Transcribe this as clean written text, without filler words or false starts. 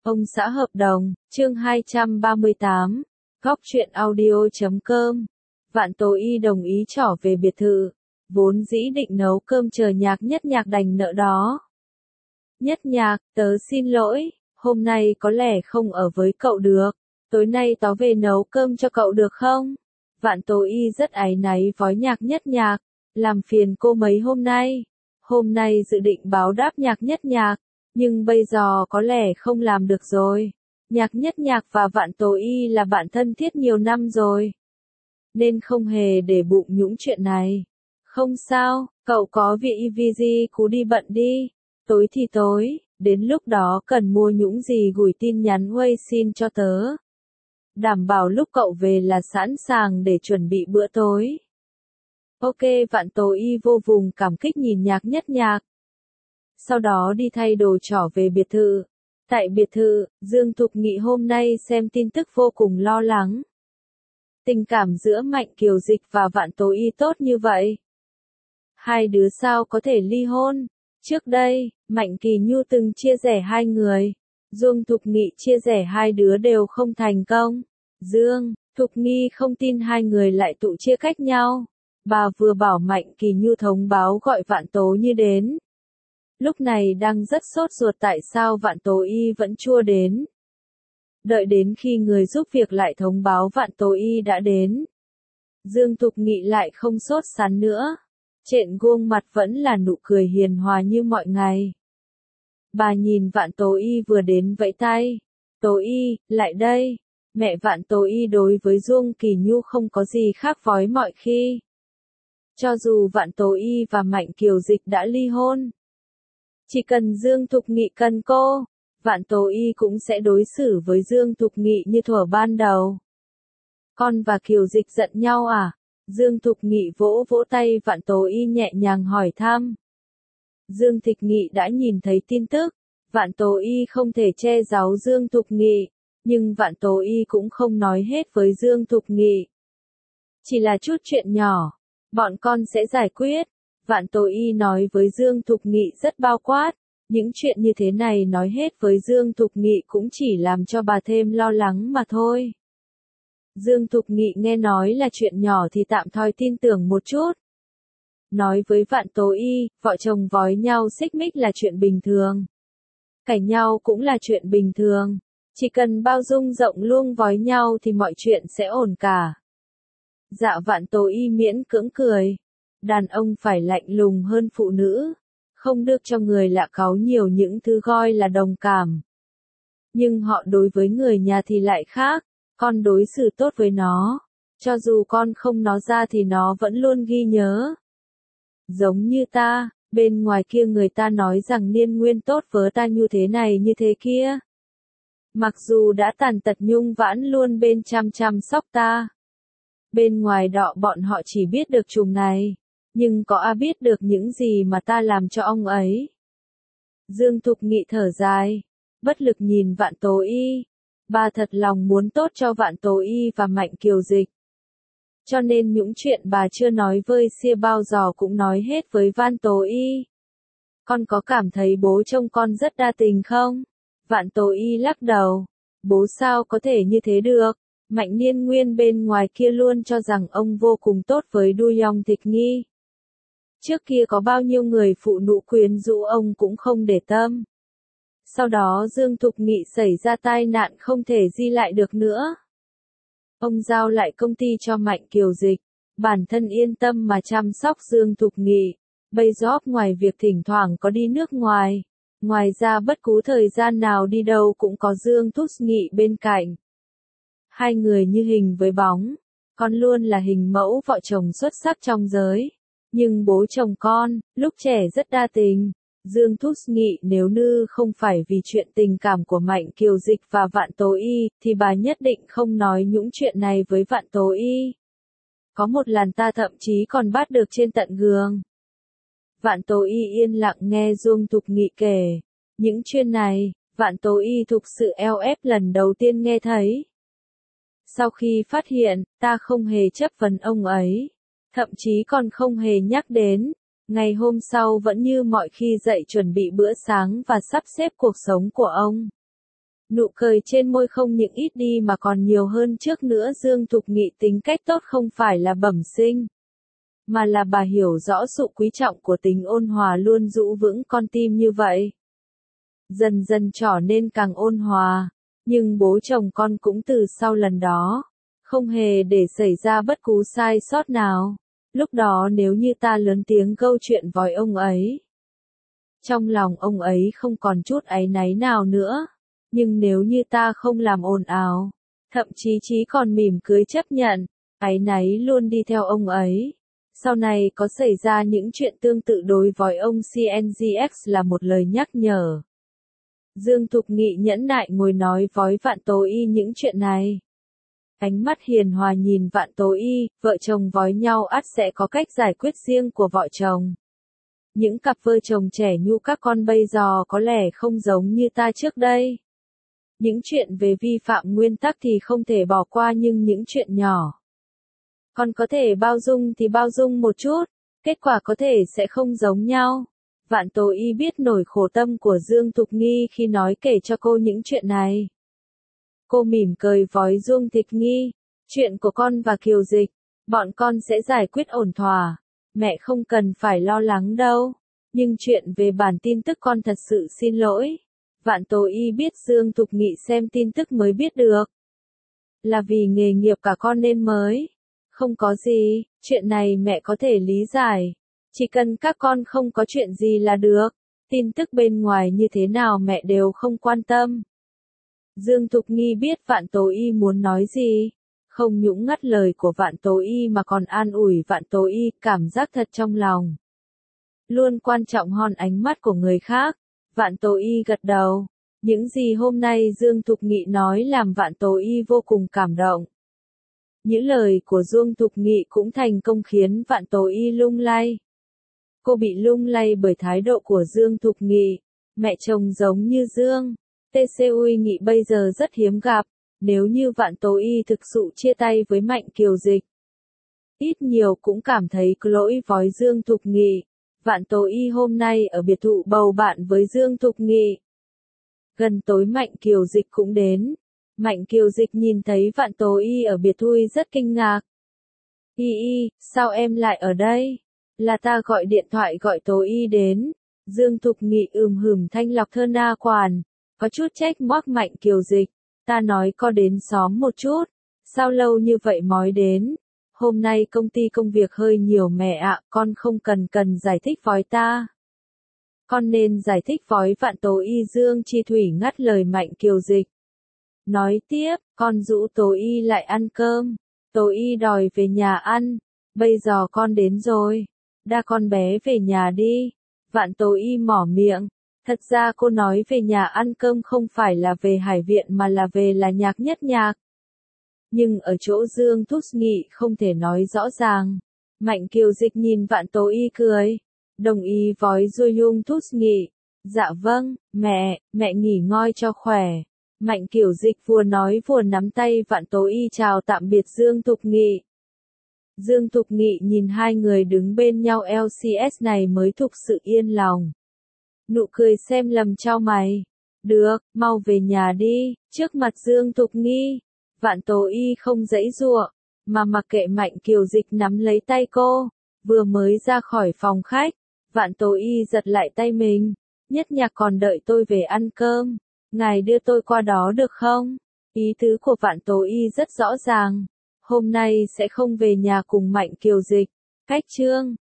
Ông xã hợp đồng, chương 238, góc truyện audio.com. Vạn Tố Y đồng ý trỏ về biệt thự, vốn dĩ định nấu cơm chờ Nhất Nhạc đành nợ đó. Nhất Nhạc, tớ xin lỗi, hôm nay có lẽ không ở với cậu được, tối nay tớ về nấu cơm cho cậu được không? Vạn Tố Y rất áy náy với Nhất Nhạc, làm phiền cô mấy hôm nay dự định báo đáp Nhất Nhạc, nhưng bây giờ có lẽ không làm được rồi. Nhất Nhạc và Vạn Tố Y là bạn thân thiết nhiều năm rồi, nên không hề để bụng những chuyện này. Không sao, cậu có việc gì cứ đi bận đi, tối thì tối, đến lúc đó cần mua những gì gửi tin nhắn WeChat cho tớ. Đảm bảo lúc cậu về là sẵn sàng để chuẩn bị bữa tối. Ok, Vạn Tố Y vô cùng cảm kích nhìn Nhất Nhạc. Sau đó đi thay đồ trỏ về biệt thự. Tại biệt thự, Dương Thục Nghị hôm nay xem tin tức vô cùng lo lắng. Tình cảm giữa Mạnh Kiều Dịch và Vạn Tố Y tốt như vậy. Hai đứa sao có thể ly hôn? Trước đây, Mạnh Kỳ Nhu từng chia rẽ hai người. Dương Thục Nghị chia rẽ hai đứa đều không thành công. Dương Thục Nghị không tin hai người lại tụ chia cách nhau. Bà vừa bảo Mạnh Kỳ Nhu thông báo gọi Vạn Tố Y đến. Lúc này đang rất sốt ruột tại sao Vạn Tố Y vẫn chưa đến. Đợi đến khi người giúp việc lại thông báo Vạn Tố Y đã đến. Dương Thục Nghị lại không sốt sắng nữa. Trên gương mặt vẫn là nụ cười hiền hòa như mọi ngày. Bà nhìn Vạn Tố Y vừa đến vẫy tay. Tố Y, lại đây. Mẹ Vạn Tố Y đối với Dương Kỳ Nhu không có gì khác với mọi khi. Cho dù Vạn Tố Y và Mạnh Kiều Dịch đã ly hôn, chỉ cần Dương Thục Nghị cần cô, Vạn Tố Y cũng sẽ đối xử với Dương Thục Nghị như thuở ban đầu. Con và Kiều Dịch giận nhau à? Dương Thục Nghị vỗ vỗ tay Vạn Tố Y nhẹ nhàng hỏi thăm. Dương Thục Nghị đã nhìn thấy tin tức, Vạn Tố Y không thể che giấu Dương Thục Nghị, nhưng Vạn Tố Y cũng không nói hết với Dương Thục Nghị. Chỉ là chút chuyện nhỏ, bọn con sẽ giải quyết. Vạn Tố Y nói với Dương Thục Nghị rất bao quát, những chuyện như thế này nói hết với Dương Thục Nghị cũng chỉ làm cho bà thêm lo lắng mà thôi. Dương Thục Nghị nghe nói là chuyện nhỏ thì tạm thời tin tưởng một chút. Nói với Vạn Tố Y, vợ chồng vói nhau xích mích là chuyện bình thường. Cãi nhau cũng là chuyện bình thường. Chỉ cần bao dung rộng luông vói nhau thì mọi chuyện sẽ ổn cả. Dạ Vạn Tố Y miễn cưỡng cười. Đàn ông phải lạnh lùng hơn phụ nữ. Không được cho người lạ cáu nhiều những thứ gọi là đồng cảm. Nhưng họ đối với người nhà thì lại khác. Con đối xử tốt với nó. Cho dù con không nói ra thì nó vẫn luôn ghi nhớ. Giống như ta, bên ngoài kia người ta nói rằng Niên Nguyên tốt với ta như thế này như thế kia. Mặc dù đã tàn tật nhưng vẫn luôn bên chăm sóc ta. Bên ngoài đọ bọn họ chỉ biết được chùm này. Nhưng có ai biết được những gì mà ta làm cho ông ấy? Dương Thục Nghị thở dài. Bất lực nhìn Vạn Tố Y. Bà thật lòng muốn tốt cho Vạn Tố Y và Mạnh Kiều Dịch. Cho nên những chuyện bà chưa nói với Sia bao giờ cũng nói hết với Vạn Tố Y. Con có cảm thấy bố trông con rất đa tình không? Vạn Tố Y lắc đầu. Bố sao có thể như thế được? Mạnh Niên Nguyên bên ngoài kia luôn cho rằng ông vô cùng tốt với Du Yong Thịch Nghi. Trước kia có bao nhiêu người phụ nữ quyến rũ ông cũng không để tâm. Sau đó Dương Thục Nghị xảy ra tai nạn không thể di lại được nữa. Ông giao lại công ty cho Mạnh Kiều Dịch. Bản thân yên tâm mà chăm sóc Dương Thục Nghị. Bây giờ ngoài việc thỉnh thoảng có đi nước ngoài. Ngoài ra bất cứ thời gian nào đi đâu cũng có Dương Thục Nghị bên cạnh. Hai người như hình với bóng. Con luôn là hình mẫu vợ chồng xuất sắc trong giới. Nhưng bố chồng con, lúc trẻ rất đa tình. Dương Thục Nghị nếu như không phải vì chuyện tình cảm của Mạnh Kiều Dịch và Vạn Tố Y, thì bà nhất định không nói những chuyện này với Vạn Tố Y. Có một lần ta thậm chí còn bắt được trên tận gương. Vạn Tố Y yên lặng nghe Dương Thục Nghị kể. Những chuyện này, Vạn Tố Y thực sự eo ép lần đầu tiên nghe thấy. Sau khi phát hiện, ta không hề chấp vấn ông ấy. Thậm chí còn không hề nhắc đến. Ngày hôm sau vẫn như mọi khi dậy chuẩn bị bữa sáng và sắp xếp cuộc sống của ông. Nụ cười trên môi không những ít đi mà còn nhiều hơn trước nữa. Dương Thục Nghị tính cách tốt không phải là bẩm sinh, mà là bà hiểu rõ sự quý trọng của tính ôn hòa luôn giữ vững con tim như vậy. Dần dần trở nên càng ôn hòa, nhưng bố chồng con cũng từ sau lần đó, không hề để xảy ra bất cứ sai sót nào. Lúc đó nếu như ta lớn tiếng câu chuyện với ông ấy, trong lòng ông ấy không còn chút áy náy nào nữa. Nhưng nếu như ta không làm ồn ào, thậm chí còn mỉm cười chấp nhận, áy náy luôn đi theo ông ấy. Sau này có xảy ra những chuyện tương tự đối với ông CNGX là một lời nhắc nhở. Dương Thục Nghị nhẫn nại ngồi nói với Vạn Tố Y những chuyện này. Ánh mắt hiền hòa nhìn Vạn Tố Y, vợ chồng với nhau ắt sẽ có cách giải quyết riêng của vợ chồng. Những cặp vợ chồng trẻ nhu các con bây giờ có lẽ không giống như ta trước đây. Những chuyện về vi phạm nguyên tắc thì không thể bỏ qua, nhưng những chuyện nhỏ con có thể bao dung thì bao dung một chút, kết quả có thể sẽ không giống nhau. Vạn Tố Y biết nỗi khổ tâm của Dương Thục Nghi khi nói kể cho cô những chuyện này. Cô mỉm cười với Dương Thục Nghi, chuyện của con và Kiều Dịch, bọn con sẽ giải quyết ổn thỏa, mẹ không cần phải lo lắng đâu. Nhưng chuyện về bản tin tức con thật sự xin lỗi. Vạn Tố Y biết Dương Thục Nghị xem tin tức mới biết được. Là vì nghề nghiệp cả con nên mới. Không có gì, chuyện này mẹ có thể lý giải. Chỉ cần các con không có chuyện gì là được. Tin tức bên ngoài như thế nào mẹ đều không quan tâm. Dương Thục Nghi biết Vạn Tố Y muốn nói gì. Không nhũng ngắt lời của Vạn Tố Y mà còn an ủi Vạn Tố Y, cảm giác thật trong lòng. Luôn quan trọng hơn ánh mắt của người khác. Vạn Tố Y gật đầu. Những gì hôm nay Dương Thục Nghị nói làm Vạn Tố Y vô cùng cảm động. Những lời của Dương Thục Nghị cũng thành công khiến Vạn Tố Y lung lay. Cô bị lung lay bởi thái độ của Dương Thục Nghị. Mẹ chồng giống như Dương TCU Nghị bây giờ rất hiếm gặp. Nếu như Vạn Tố Y thực sự chia tay với Mạnh Kiều Dịch, ít nhiều cũng cảm thấy có lỗi với Dương Thục Nghị. Vạn Tố Y hôm nay ở biệt thự bầu bạn với Dương Thục Nghị. Gần tối Mạnh Kiều Dịch cũng đến. Mạnh Kiều Dịch nhìn thấy Vạn Tố Y ở biệt thự rất kinh ngạc. Y, sao em lại ở đây? Là ta gọi điện thoại gọi Tố Y đến. Dương Thục Nghị hửm thanh lọc thơ na quản. Có chút trách móc Mạnh Kiều Dịch. Ta nói có đến xóm một chút. Sao lâu như vậy mới đến? Hôm nay công ty công việc hơi nhiều mẹ ạ, con không cần giải thích với ta. Con nên giải thích với Vạn Tố Y. Dương Chi Thủy ngắt lời Mạnh Kiều Dịch. Nói tiếp, con rủ Tố Y lại ăn cơm. Tố Y đòi về nhà ăn. Bây giờ con đến rồi. Đa con bé về nhà đi. Vạn Tố Y mỏ miệng. Thật ra cô nói về nhà ăn cơm không phải là về Hải Viện mà là về là nhạc nhất nhạc. Nhưng ở chỗ Dương Thúc Nghị không thể nói rõ ràng. Mạnh Kiều Dịch nhìn Vạn Tố Y cười. Đồng ý với Dương Thúc Nghị. Dạ vâng, mẹ nghỉ ngơi cho khỏe. Mạnh Kiều Dịch vừa nói vừa nắm tay Vạn Tố Y chào tạm biệt Dương Thục Nghị. Dương Thục Nghị nhìn hai người đứng bên nhau LCS này mới thực sự yên lòng. Nụ cười xem lầm trao mày. Được, mau về nhà đi. Trước mặt Dương Thục Nghi, Vạn Tố Y không giãy giụa, mà mặc kệ Mạnh Kiều Dịch nắm lấy tay cô. Vừa mới ra khỏi phòng khách, Vạn Tố Y giật lại tay mình. Nhất nhạc còn đợi tôi về ăn cơm. Ngài đưa tôi qua đó được không? Ý tứ của Vạn Tố Y rất rõ ràng. Hôm nay sẽ không về nhà cùng Mạnh Kiều Dịch. Cách chương